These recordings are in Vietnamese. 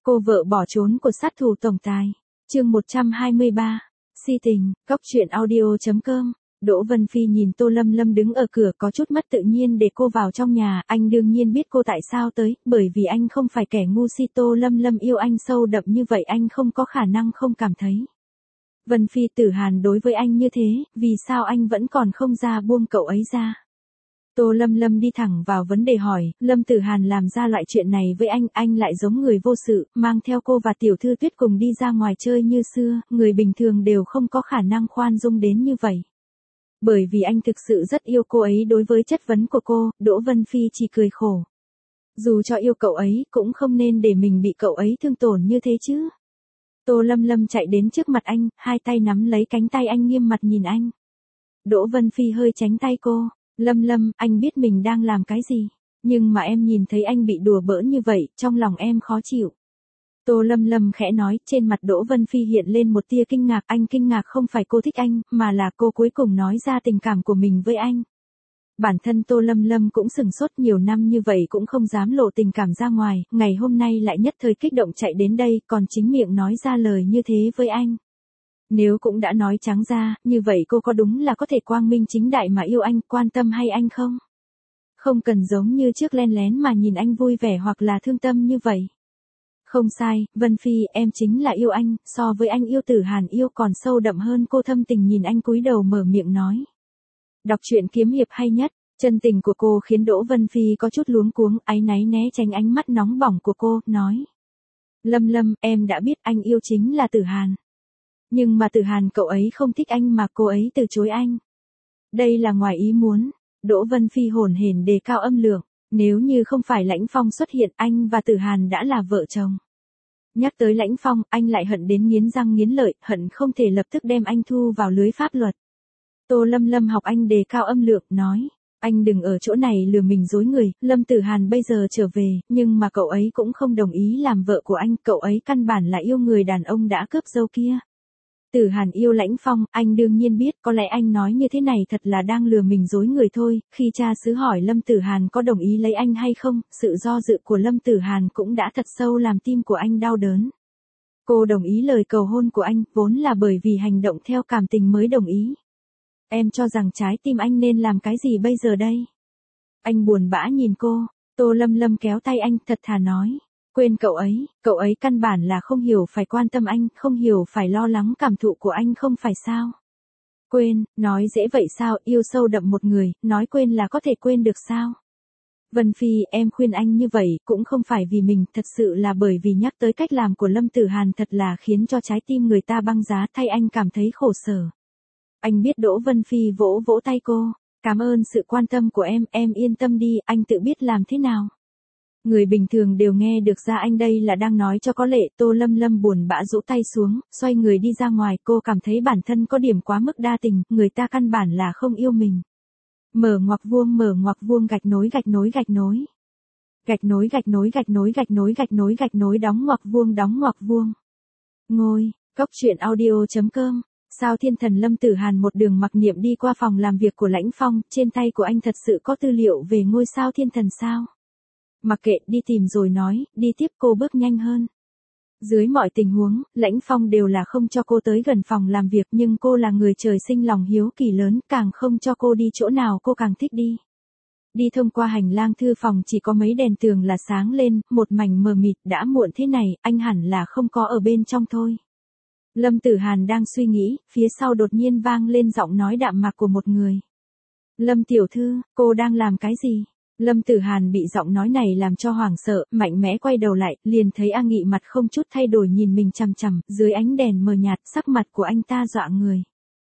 Cô vợ bỏ trốn của sát thủ tổng tài. Chương 123. Si tình, Cóc truyện audio.com. Đỗ Vân Phi nhìn Tô Lâm Lâm đứng ở cửa có chút mất tự nhiên để cô vào trong nhà, anh đương nhiên biết cô tại sao tới, bởi vì anh không phải kẻ ngu si. Tô Lâm Lâm yêu anh sâu đậm như vậy anh không có khả năng không cảm thấy. Vân Phi, Tử Hàn đối với anh như thế, vì sao anh vẫn còn không ra buông cậu ấy ra? Tô Lâm Lâm đi thẳng vào vấn đề hỏi, Lâm Tử Hàn làm ra loại chuyện này với anh lại giống người vô sự, mang theo cô và Tiểu Thư Tuyết cùng đi ra ngoài chơi như xưa, người bình thường đều không có khả năng khoan dung đến như vậy. Bởi vì anh thực sự rất yêu cô ấy. Đối với chất vấn của cô, Đỗ Vân Phi chỉ cười khổ. Dù cho yêu cậu ấy, cũng không nên để mình bị cậu ấy thương tổn như thế chứ. Tô Lâm Lâm chạy đến trước mặt anh, hai tay nắm lấy cánh tay anh nghiêm mặt nhìn anh. Đỗ Vân Phi hơi tránh tay cô. Lâm Lâm, anh biết mình đang làm cái gì, nhưng mà em nhìn thấy anh bị đùa bỡn như vậy, trong lòng em khó chịu. Tô Lâm Lâm khẽ nói, trên mặt Đỗ Vân Phi hiện lên một tia kinh ngạc. Anh kinh ngạc không phải cô thích anh, mà là cô cuối cùng nói ra tình cảm của mình với anh. Bản thân Tô Lâm Lâm cũng sừng sốt, nhiều năm như vậy cũng không dám lộ tình cảm ra ngoài, ngày hôm nay lại nhất thời kích động chạy đến đây, còn chính miệng nói ra lời như thế với anh. Nếu cũng đã nói trắng ra, như vậy cô có đúng là có thể quang minh chính đại mà yêu anh, quan tâm hay anh không? Không cần giống như trước len lén mà nhìn anh vui vẻ hoặc là thương tâm như vậy. Không sai, Vân Phi, em chính là yêu anh, so với anh yêu Tử Hàn yêu còn sâu đậm hơn. Cô thâm tình nhìn anh cúi đầu mở miệng nói. Đọc truyện kiếm hiệp hay nhất. Chân tình của cô khiến Đỗ Vân Phi có chút luống cuống, áy náy né tránh ánh mắt nóng bỏng của cô, nói. Lâm Lâm, em đã biết anh yêu chính là Tử Hàn. Nhưng mà Tử Hàn cậu ấy không thích anh mà cô ấy từ chối anh. Đây là ngoài ý muốn. Đỗ Vân Phi hồn hển đề cao âm lượng. Nếu như không phải Lãnh Phong xuất hiện, anh và Tử Hàn đã là vợ chồng. Nhắc tới Lãnh Phong, anh lại hận đến nghiến răng nghiến lợi, hận không thể lập tức đem anh thu vào lưới pháp luật. Tô Lâm Lâm học anh đề cao âm lượng, nói. Anh đừng ở chỗ này lừa mình dối người, Lâm Tử Hàn bây giờ trở về, nhưng mà cậu ấy cũng không đồng ý làm vợ của anh, cậu ấy căn bản là yêu người đàn ông đã cướp dâu kia. Tử Hàn yêu Lãnh Phong, anh đương nhiên biết, có lẽ anh nói như thế này thật là đang lừa mình dối người thôi. Khi cha xứ hỏi Lâm Tử Hàn có đồng ý lấy anh hay không, sự do dự của Lâm Tử Hàn cũng đã thật sâu làm tim của anh đau đớn. Cô đồng ý lời cầu hôn của anh, vốn là bởi vì hành động theo cảm tình mới đồng ý. Em cho rằng trái tim anh nên làm cái gì bây giờ đây? Anh buồn bã nhìn cô. Tô Lâm Lâm kéo tay anh, thật thà nói. Quên cậu ấy căn bản là không hiểu phải quan tâm anh, không hiểu phải lo lắng cảm thụ của anh không phải sao? Quên, nói dễ vậy sao, yêu sâu đậm một người, nói quên là có thể quên được sao? Vân Phi, em khuyên anh như vậy, cũng không phải vì mình, thật sự là bởi vì nhắc tới cách làm của Lâm Tử Hàn thật là khiến cho trái tim người ta băng giá, thay anh cảm thấy khổ sở. Anh biết. Đỗ Vân Phi vỗ vỗ tay cô, cảm ơn sự quan tâm của em yên tâm đi, anh tự biết làm thế nào. Người bình thường đều nghe được ra anh đây là đang nói cho có lệ. Tô Lâm Lâm buồn bã rũ tay xuống, xoay người đi ra ngoài. Cô cảm thấy bản thân có điểm quá mức đa tình, người ta căn bản là không yêu mình. Mở ngoặc vuông gạch nối gạch nối gạch nối. Gạch nối gạch nối gạch nối gạch nối gạch nối gạch nối đóng ngoặc vuông. Ngôi, Cóc truyện audio.com. Sao Thiên Thần Lâm Tử Hàn một đường mặc niệm đi qua phòng làm việc của Lãnh Phong, trên tay của anh thật sự có tư liệu về ngôi sao thiên thần sao? Mặc kệ, đi tìm rồi nói, đi tiếp. Cô bước nhanh hơn. Dưới mọi tình huống, Lãnh Phong đều là không cho cô tới gần phòng làm việc, nhưng cô là người trời sinh lòng hiếu kỳ lớn, càng không cho cô đi chỗ nào cô càng thích đi. Đi thông qua hành lang thư phòng chỉ có mấy đèn tường là sáng lên, một mảnh mờ mịt. Đã muộn thế này, anh hẳn là không có ở bên trong thôi. Lâm Tử Hàn đang suy nghĩ, phía sau đột nhiên vang lên giọng nói đạm mạc của một người. Lâm tiểu thư, cô đang làm cái gì? Lâm Tử Hàn bị giọng nói này làm cho hoảng sợ, mạnh mẽ quay đầu lại, liền thấy A Nghị mặt không chút thay đổi nhìn mình chằm chằm, dưới ánh đèn mờ nhạt, sắc mặt của anh ta dọa người.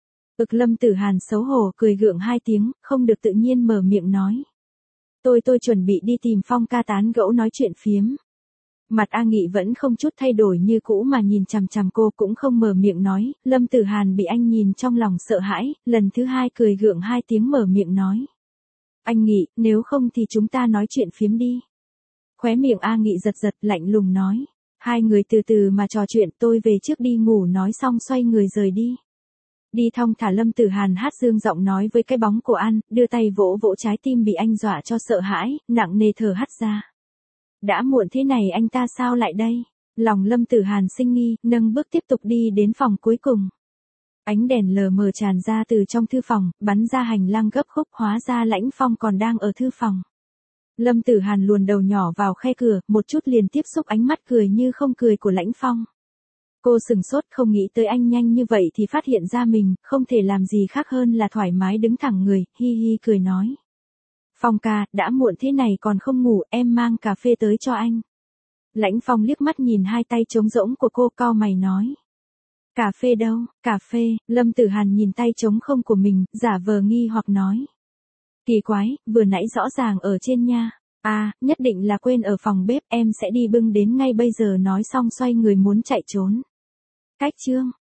Lâm Tử Hàn xấu hổ cười gượng hai tiếng, không được tự nhiên mở miệng nói. Tôi chuẩn bị đi tìm Phong ca tán gẫu nói chuyện phiếm. Mặt A Nghị vẫn không chút thay đổi như cũ mà nhìn chằm chằm cô, cũng không mở miệng nói. Lâm Tử Hàn bị anh nhìn trong lòng sợ hãi, lần thứ hai cười gượng hai tiếng mở miệng nói. Anh Nghị, nếu không thì chúng ta nói chuyện phiếm đi. Khóe miệng A Nghị giật giật, lạnh lùng nói. Hai người từ từ mà trò chuyện, tôi về trước đi ngủ. Nói xong xoay người rời đi. Đi thong thả. Lâm Tử Hàn hát dương giọng nói với cái bóng của An, đưa tay vỗ vỗ trái tim bị anh dọa cho sợ hãi, nặng nề thở hắt ra. Đã muộn thế này anh ta sao lại đây? Lòng Lâm Tử Hàn sinh nghi, nâng bước tiếp tục đi đến phòng cuối cùng. Ánh đèn lờ mờ tràn ra từ trong thư phòng, bắn ra hành lang gấp khúc, hóa ra Lãnh Phong còn đang ở thư phòng. Lâm Tử Hàn luồn đầu nhỏ vào khe cửa, một chút liền tiếp xúc ánh mắt cười như không cười của Lãnh Phong. Cô sừng sốt, không nghĩ tới anh nhanh như vậy thì phát hiện ra mình, không thể làm gì khác hơn là thoải mái đứng thẳng người, hi hi cười nói. Phong ca, đã muộn thế này còn không ngủ, em mang cà phê tới cho anh. Lãnh Phong liếc mắt nhìn hai tay trống rỗng của cô, cau mày nói. Cà phê đâu, cà phê? Lâm Tử Hàn nhìn tay trống không của mình, giả vờ nghi hoặc nói. Kỳ quái, vừa nãy rõ ràng ở trên nha. À, nhất định là quên ở phòng bếp, em sẽ đi bưng đến ngay bây giờ, nói xong xoay người muốn chạy trốn. Cách chương.